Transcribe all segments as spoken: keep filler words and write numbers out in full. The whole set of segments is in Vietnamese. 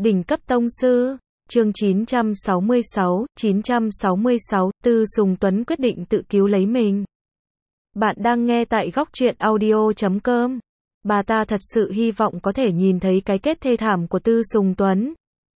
Đỉnh cấp tông sư, chương chín trăm sáu mươi sáu, chín trăm sáu mươi sáu, Tư Sùng Tuấn quyết định tự cứu lấy mình. Bạn đang nghe tại góc truyện audio chấm com. Bà ta thật sự hy vọng có thể nhìn thấy cái kết thê thảm của Tư Sùng Tuấn.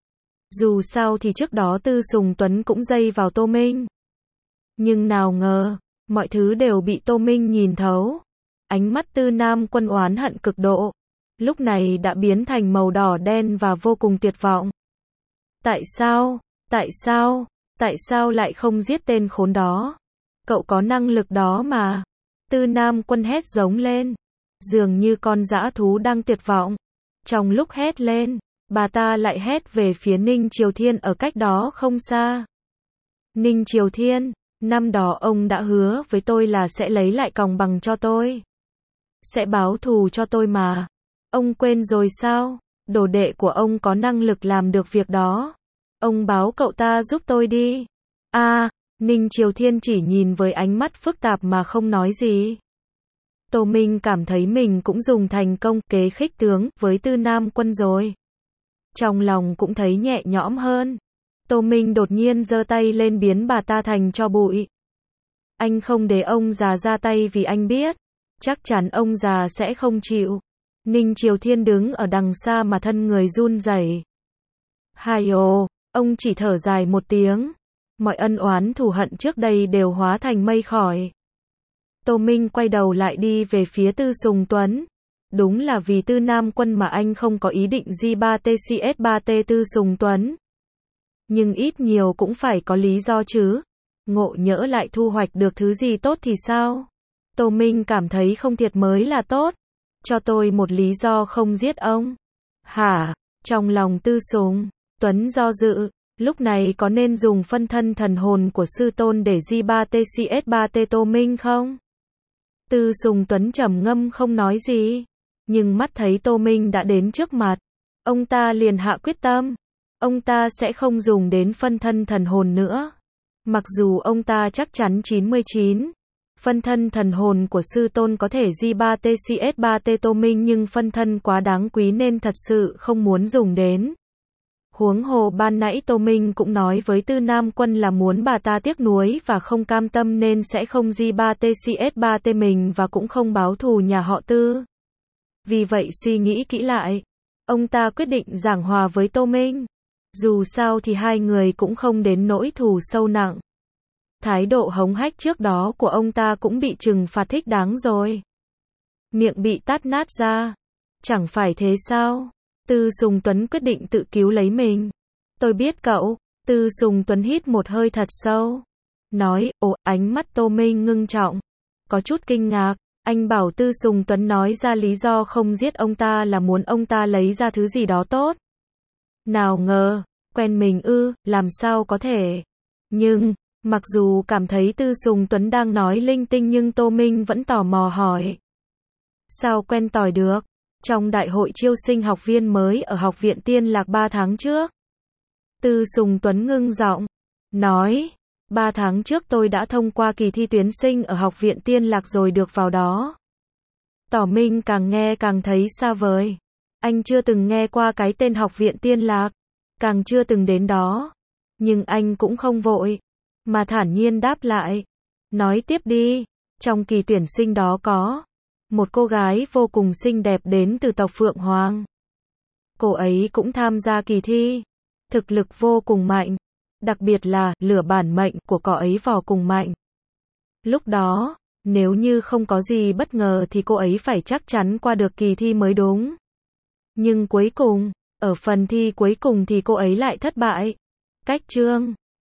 Dù sao thì trước đó Tư Sùng Tuấn cũng dây vào Tô Minh. Nhưng nào ngờ, mọi thứ đều bị Tô Minh nhìn thấu. Ánh mắt Tư Nam Quân oán hận cực độ, lúc này đã biến thành màu đỏ đen và vô cùng tuyệt vọng. Tại sao, tại sao, tại sao lại không giết tên khốn đó? Cậu có năng lực đó mà. Tư Nam Quân hét giống lên, dường như con dã thú đang tuyệt vọng. Trong lúc hét lên, bà ta lại hét về phía Ninh Triều Thiên ở cách đó không xa. Ninh Triều Thiên, năm đó ông đã hứa với tôi là sẽ lấy lại còng bằng cho tôi. Sẽ báo thù cho tôi mà. Ông quên rồi sao? Đồ đệ của ông có năng lực làm được việc đó. Ông báo cậu ta giúp tôi đi. A, à, Ninh Triều Thiên chỉ nhìn với ánh mắt phức tạp mà không nói gì. Tô Minh cảm thấy mình cũng dùng thành công kế khích tướng với Tư Nam Quân rồi. Trong lòng cũng thấy nhẹ nhõm hơn. Tô Minh đột nhiên giơ tay lên biến bà ta thành tro bụi. Anh không để ông già ra tay vì anh biết, chắc chắn ông già sẽ không chịu. Ninh Triều Thiên đứng ở đằng xa mà thân người run rẩy. Hai ồ, ông chỉ thở dài một tiếng. Mọi ân oán thù hận trước đây đều hóa thành mây khói. Tô Minh quay đầu lại đi về phía Tư Sùng Tuấn. Đúng là vì Tư Nam Quân mà anh không có ý định G ba T C S ba T Tư Sùng Tuấn. Nhưng ít nhiều cũng phải có lý do chứ. Ngộ nhỡ lại thu hoạch được thứ gì tốt thì sao? Tô Minh cảm thấy không thiệt mới là tốt. Cho tôi một lý do không giết ông. Hả? Trong lòng Tư Sùng Tuấn do dự, lúc này có nên dùng phân thân thần hồn của sư tôn để G ba T C S ba T Tô Minh không? Tư Sùng Tuấn trầm ngâm không nói gì, nhưng mắt thấy Tô Minh đã đến trước mặt, ông ta liền hạ quyết tâm, ông ta sẽ không dùng đến phân thân thần hồn nữa. Mặc dù ông ta chắc chắn chín mươi chín, phân thân thần hồn của sư tôn có thể G ba T C S ba T Tô Minh nhưng phân thân quá đáng quý nên thật sự không muốn dùng đến. Huống hồ ban nãy Tô Minh cũng nói với Tư Nam Quân là muốn bà ta tiếc nuối và không cam tâm nên sẽ không G ba T C S ba T mình và cũng không báo thù nhà họ Tư. Vì vậy suy nghĩ kỹ lại, ông ta quyết định giảng hòa với Tô Minh. Dù sao thì hai người cũng không đến nỗi thù sâu nặng. Thái độ hống hách trước đó của ông ta cũng bị trừng phạt thích đáng rồi. Miệng bị tát nát ra. Chẳng phải thế sao? Tư Sùng Tuấn quyết định tự cứu lấy mình. Tôi biết cậu. Tư Sùng Tuấn hít một hơi thật sâu. Nói, ồ, ánh mắt Tô Minh ngưng trọng. Có chút kinh ngạc. Anh bảo Tư Sùng Tuấn nói ra lý do không giết ông ta là muốn ông ta lấy ra thứ gì đó tốt. Nào ngờ, quen mình ư, làm sao có thể. Nhưng, mặc dù cảm thấy Tư Sùng Tuấn đang nói linh tinh nhưng Tô Minh vẫn tò mò hỏi. Sao quen tỏi được? Trong đại hội chiêu sinh học viên mới ở Học viện Tiên Lạc ba tháng trước. Tư Sùng Tuấn ngưng giọng, nói, ba tháng trước tôi đã thông qua kỳ thi tuyển sinh ở Học viện Tiên Lạc rồi được vào đó. Tỏ Minh càng nghe càng thấy xa vời. Anh chưa từng nghe qua cái tên Học viện Tiên Lạc, càng chưa từng đến đó. Nhưng anh cũng không vội, mà thản nhiên đáp lại. Nói tiếp đi, trong kỳ tuyển sinh đó có một cô gái vô cùng xinh đẹp đến từ tộc Phượng Hoàng. Cô ấy cũng tham gia kỳ thi. Thực lực vô cùng mạnh. Đặc biệt là, lửa bản mệnh của cô ấy vô cùng mạnh. Lúc đó, nếu như không có gì bất ngờ thì cô ấy phải chắc chắn qua được kỳ thi mới đúng. Nhưng cuối cùng, ở phần thi cuối cùng thì cô ấy lại thất bại. Cách chương